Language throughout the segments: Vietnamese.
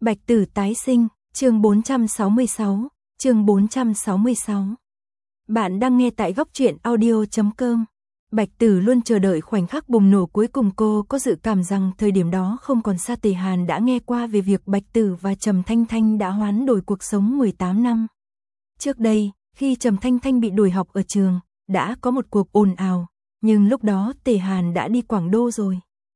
Bạch Tử tái sinh, chương 466, chương 466. Bạn đang nghe tại góc truyện audio.com. Bạch Tử luôn chờ đợi khoảnh khắc bùng nổ cuối cùng, cô có dự cảm rằng thời điểm đó không còn xa. Tề Hàn đã nghe qua về việc Bạch Tử và Trầm Thanh Thanh đã hoán đổi cuộc sống 18 năm. Trước đây, khi Trầm Thanh Thanh bị đuổi học ở trường, đã có một cuộc ồn ào, nhưng lúc đó Tề Hàn đã đi Quảng Đô rồi.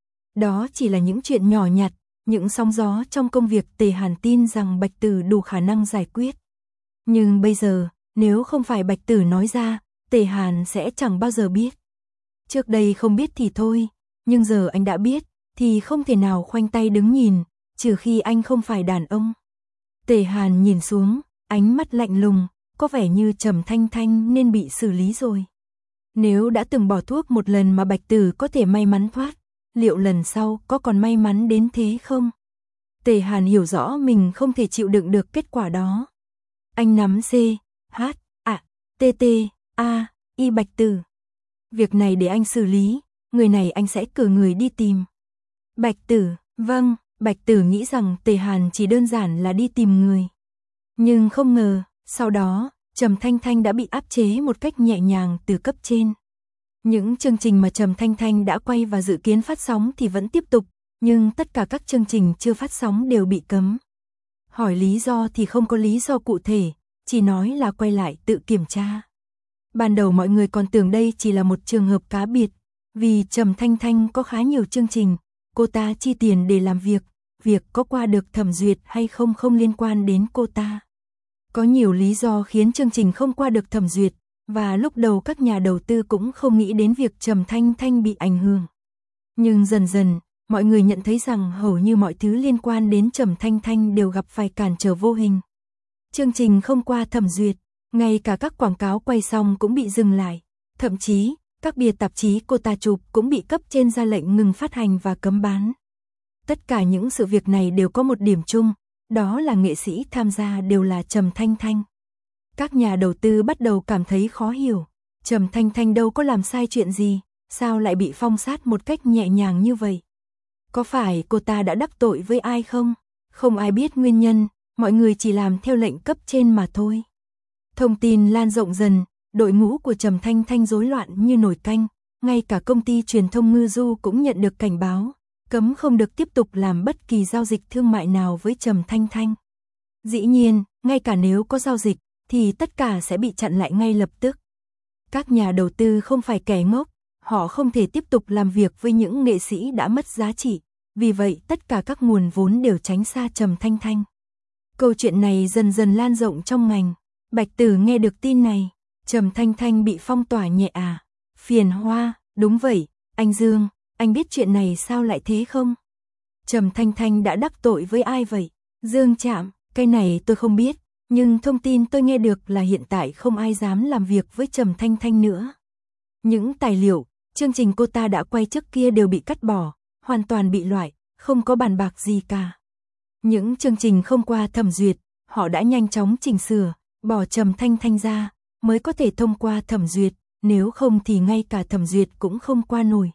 Đó chỉ là những chuyện nhỏ nhặt, những sóng gió trong công việc. Tề Hàn tin rằng Bạch Tử đủ khả năng giải quyết. Nhưng bây giờ, nếu không phải Bạch Tử nói ra, Tề Hàn sẽ chẳng bao giờ biết. Trước đây không biết thì thôi, nhưng giờ anh đã biết, thì không thể nào khoanh tay đứng nhìn, trừ khi anh không phải đàn ông. Tề Hàn nhìn xuống, ánh mắt lạnh lùng, có vẻ như Trầm Thanh Thanh nên bị xử lý rồi. Nếu đã từng bỏ thuốc một lần mà Bạch Tử có thể may mắn thoát, liệu lần sau có còn may mắn đến thế không? Tề Hàn hiểu rõ mình không thể chịu đựng được kết quả đó. Anh nắm C, H, A, T, T, A, I Bạch Tử. Việc này để anh xử lý, người này anh sẽ cử người đi tìm. Bạch Tử, vâng. Bạch Tử nghĩ rằng Tề Hàn chỉ đơn giản là đi tìm người. Nhưng không ngờ, sau đó, Trầm Thanh Thanh đã bị áp chế một cách nhẹ nhàng từ cấp trên. Những chương trình mà Trầm Thanh Thanh đã quay và dự kiến phát sóng thì vẫn tiếp tục, nhưng tất cả các chương trình chưa phát sóng đều bị cấm. Hỏi lý do thì không có lý do cụ thể, chỉ nói là quay lại tự kiểm tra. Ban đầu mọi người còn tưởng đây chỉ là một trường hợp cá biệt, vì Trầm Thanh Thanh có khá nhiều chương trình, cô ta chi tiền để làm việc có qua được thẩm duyệt hay không không liên quan đến cô ta. Có nhiều lý do khiến chương trình không qua được thẩm duyệt, và lúc đầu các nhà đầu tư cũng không nghĩ đến việc Trầm Thanh Thanh bị ảnh hưởng. Nhưng dần dần, mọi người nhận thấy rằng hầu như mọi thứ liên quan đến Trầm Thanh Thanh đều gặp phải cản trở vô hình. Chương trình không qua thẩm duyệt, ngay cả các quảng cáo quay xong cũng bị dừng lại, thậm chí, các bìa tạp chí cô ta chụp cũng bị cấp trên ra lệnh ngừng phát hành và cấm bán. Tất cả những sự việc này đều có một điểm chung, đó là nghệ sĩ tham gia đều là Trầm Thanh Thanh. Các nhà đầu tư bắt đầu cảm thấy khó hiểu, Trầm Thanh Thanh đâu có làm sai chuyện gì, sao lại bị phong sát một cách nhẹ nhàng như vậy? Có phải cô ta đã đắc tội với ai không? Không ai biết nguyên nhân, mọi người chỉ làm theo lệnh cấp trên mà thôi. Thông tin lan rộng dần, đội ngũ của Trầm Thanh Thanh rối loạn như nồi canh, ngay cả công ty truyền thông Ngư Du cũng nhận được cảnh báo, cấm không được tiếp tục làm bất kỳ giao dịch thương mại nào với Trầm Thanh Thanh. Dĩ nhiên, ngay cả nếu có giao dịch, thì tất cả sẽ bị chặn lại ngay lập tức. Các nhà đầu tư không phải kẻ ngốc, họ không thể tiếp tục làm việc với những nghệ sĩ đã mất giá trị, vì vậy tất cả các nguồn vốn đều tránh xa Trầm Thanh Thanh. Câu chuyện này dần dần lan rộng trong ngành. Bạch Tử nghe được tin này, Trầm Thanh Thanh bị phong tỏa nhẹ à? Phiền Hoa, đúng vậy, anh Dương, anh biết chuyện này sao lại thế không? Trầm Thanh Thanh đã đắc tội với ai vậy? Dương Trạm, cái này tôi không biết, nhưng thông tin tôi nghe được là hiện tại không ai dám làm việc với Trầm Thanh Thanh nữa. Những tài liệu, chương trình cô ta đã quay trước kia đều bị cắt bỏ, hoàn toàn bị loại, không có bàn bạc gì cả. Những chương trình không qua thẩm duyệt, họ đã nhanh chóng chỉnh sửa, bỏ Trầm Thanh Thanh ra, mới có thể thông qua thẩm duyệt, nếu không thì ngay cả thẩm duyệt cũng không qua nổi.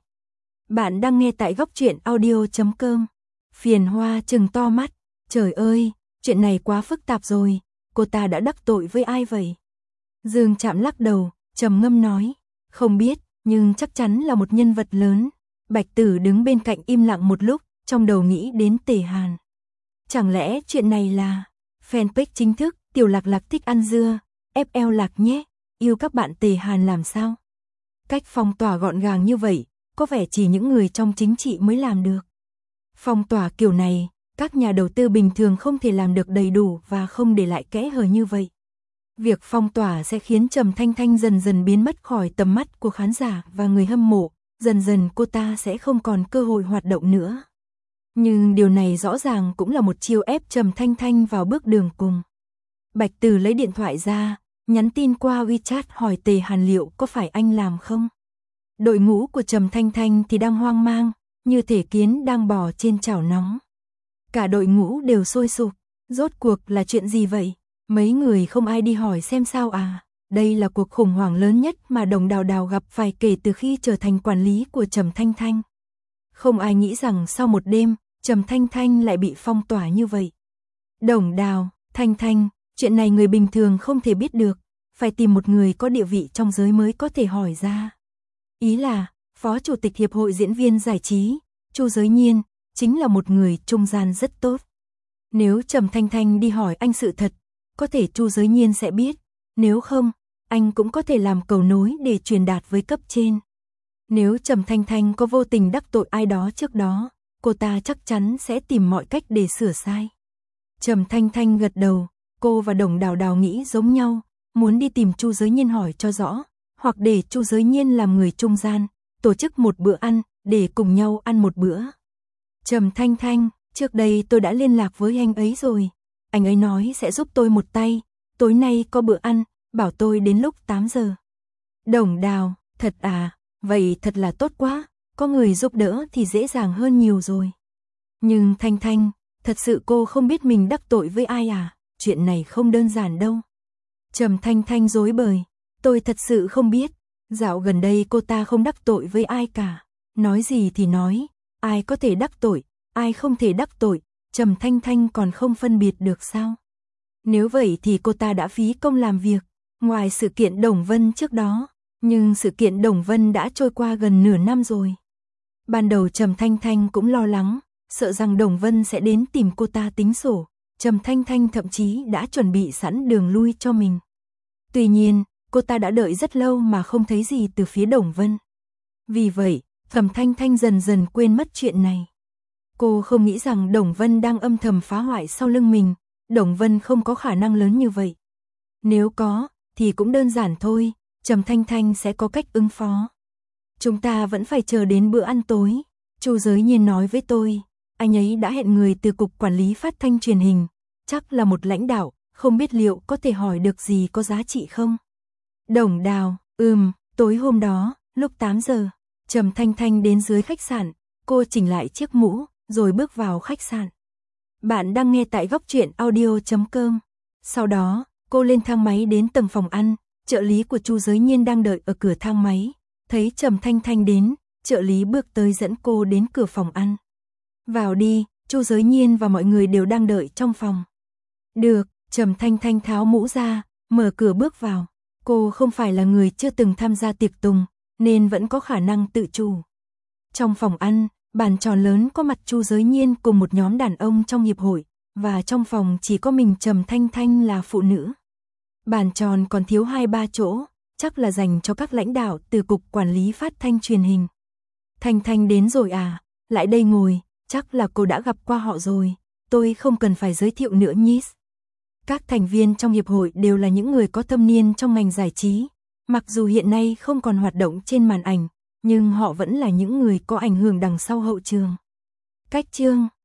Bạn đang nghe tại góc truyện audio.com. Phiền Hoa trừng to mắt, trời ơi, chuyện này quá phức tạp rồi, cô ta đã đắc tội với ai vậy? Dương Trạm lắc đầu, trầm ngâm nói, không biết, nhưng chắc chắn là một nhân vật lớn. Bạch Tử đứng bên cạnh im lặng một lúc, trong đầu nghĩ đến Tề Hàn. Chẳng lẽ chuyện này là fanpage chính thức, Tiểu Lạc Lạc thích ăn dưa, FL Lạc nhé, yêu các bạn Tề Hàn làm sao? Cách phong tỏa gọn gàng như vậy, có vẻ chỉ những người trong chính trị mới làm được. Phong tỏa kiểu này, các nhà đầu tư bình thường không thể làm được đầy đủ và không để lại kẽ hở như vậy. Việc phong tỏa sẽ khiến Trầm Thanh Thanh dần dần biến mất khỏi tầm mắt của khán giả và người hâm mộ, dần dần cô ta sẽ không còn cơ hội hoạt động nữa. Nhưng điều này rõ ràng cũng là một chiêu ép Trầm Thanh Thanh vào bước đường cùng. Bạch Tử lấy điện thoại ra, nhắn tin qua WeChat hỏi Tề Hàn liệu có phải anh làm không? Đội ngũ của Trầm Thanh Thanh thì đang hoang mang, như thể kiến đang bò trên chảo nóng. Cả đội ngũ đều sôi sục, rốt cuộc là chuyện gì vậy? Mấy người không ai đi hỏi xem sao à? Đây là cuộc khủng hoảng lớn nhất mà Đồng Đào Đào gặp phải kể từ khi trở thành quản lý của Trầm Thanh Thanh. Không ai nghĩ rằng sau một đêm, Trầm Thanh Thanh lại bị phong tỏa như vậy. Đồng Đào, Thanh Thanh, chuyện này người bình thường không thể biết được, phải tìm một người có địa vị trong giới mới có thể hỏi ra. Ý là, Phó Chủ tịch Hiệp hội Diễn viên Giải trí, Chu Giới Nhiên, chính là một người trung gian rất tốt. Nếu Trầm Thanh Thanh đi hỏi anh sự thật, có thể Chu Giới Nhiên sẽ biết, nếu không, anh cũng có thể làm cầu nối để truyền đạt với cấp trên. Nếu Trầm Thanh Thanh có vô tình đắc tội ai đó trước đó, cô ta chắc chắn sẽ tìm mọi cách để sửa sai. Trầm Thanh Thanh gật đầu, cô và Đồng Đào Đào nghĩ giống nhau, muốn đi tìm Chu Giới Nhiên hỏi cho rõ, hoặc để Chu Giới Nhiên làm người trung gian, tổ chức một bữa ăn, để cùng nhau ăn một bữa. Trầm Thanh Thanh, trước đây tôi đã liên lạc với anh ấy rồi, anh ấy nói sẽ giúp tôi một tay, tối nay có bữa ăn, bảo tôi đến lúc 8 giờ. Đồng Đào, thật à, vậy thật là tốt quá, có người giúp đỡ thì dễ dàng hơn nhiều rồi. Nhưng Thanh Thanh, thật sự cô không biết mình đắc tội với ai à, chuyện này không đơn giản đâu. Trầm Thanh Thanh rối bời, tôi thật sự không biết, dạo gần đây cô ta không đắc tội với ai cả, nói gì thì nói, ai có thể đắc tội, ai không thể đắc tội, Trầm Thanh Thanh còn không phân biệt được sao? Nếu vậy thì cô ta đã phí công làm việc, ngoài sự kiện Đồng Vân trước đó, nhưng sự kiện Đồng Vân đã trôi qua gần nửa năm rồi. Ban đầu Trầm Thanh Thanh cũng lo lắng, sợ rằng Đồng Vân sẽ đến tìm cô ta tính sổ, Trầm Thanh Thanh thậm chí đã chuẩn bị sẵn đường lui cho mình. Tuy nhiên, cô ta đã đợi rất lâu mà không thấy gì từ phía Đồng Vân. Vì vậy, Trầm Thanh Thanh dần dần quên mất chuyện này. Cô không nghĩ rằng Đồng Vân đang âm thầm phá hoại sau lưng mình, Đồng Vân không có khả năng lớn như vậy. Nếu có, thì cũng đơn giản thôi, Trầm Thanh Thanh sẽ có cách ứng phó. Chúng ta vẫn phải chờ đến bữa ăn tối, Chu Giới Nhiên nói với tôi, anh ấy đã hẹn người từ Cục Quản lý Phát thanh Truyền hình, chắc là một lãnh đạo, không biết liệu có thể hỏi được gì có giá trị không? Đồng Đào, tối hôm đó, lúc 8 giờ, Trầm Thanh Thanh đến dưới khách sạn, cô chỉnh lại chiếc mũ, rồi bước vào khách sạn. Bạn đang nghe tại góc truyện audio.com. Sau đó, cô lên thang máy đến tầng phòng ăn, trợ lý của Chu Giới Nhiên đang đợi ở cửa thang máy. Thấy Trầm Thanh Thanh đến, trợ lý bước tới dẫn cô đến cửa phòng ăn. Vào đi, Chu Giới Nhiên và mọi người đều đang đợi trong phòng. Được, Trầm Thanh Thanh tháo mũ ra, mở cửa bước vào. Cô không phải là người chưa từng tham gia tiệc tùng, nên vẫn có khả năng tự chủ. Trong phòng ăn, bàn tròn lớn có mặt Chu Giới Nhiên cùng một nhóm đàn ông trong hiệp hội, và trong phòng chỉ có mình Trầm Thanh Thanh là phụ nữ. Bàn tròn còn thiếu 2-3 chỗ, chắc là dành cho các lãnh đạo từ Cục Quản lý Phát thanh Truyền hình. Thanh Thanh đến rồi à, lại đây ngồi, chắc là cô đã gặp qua họ rồi, tôi không cần phải giới thiệu nữa nhỉ. Các thành viên trong hiệp hội đều là những người có thâm niên trong ngành giải trí, mặc dù hiện nay không còn hoạt động trên màn ảnh, nhưng họ vẫn là những người có ảnh hưởng đằng sau hậu trường. Cách chương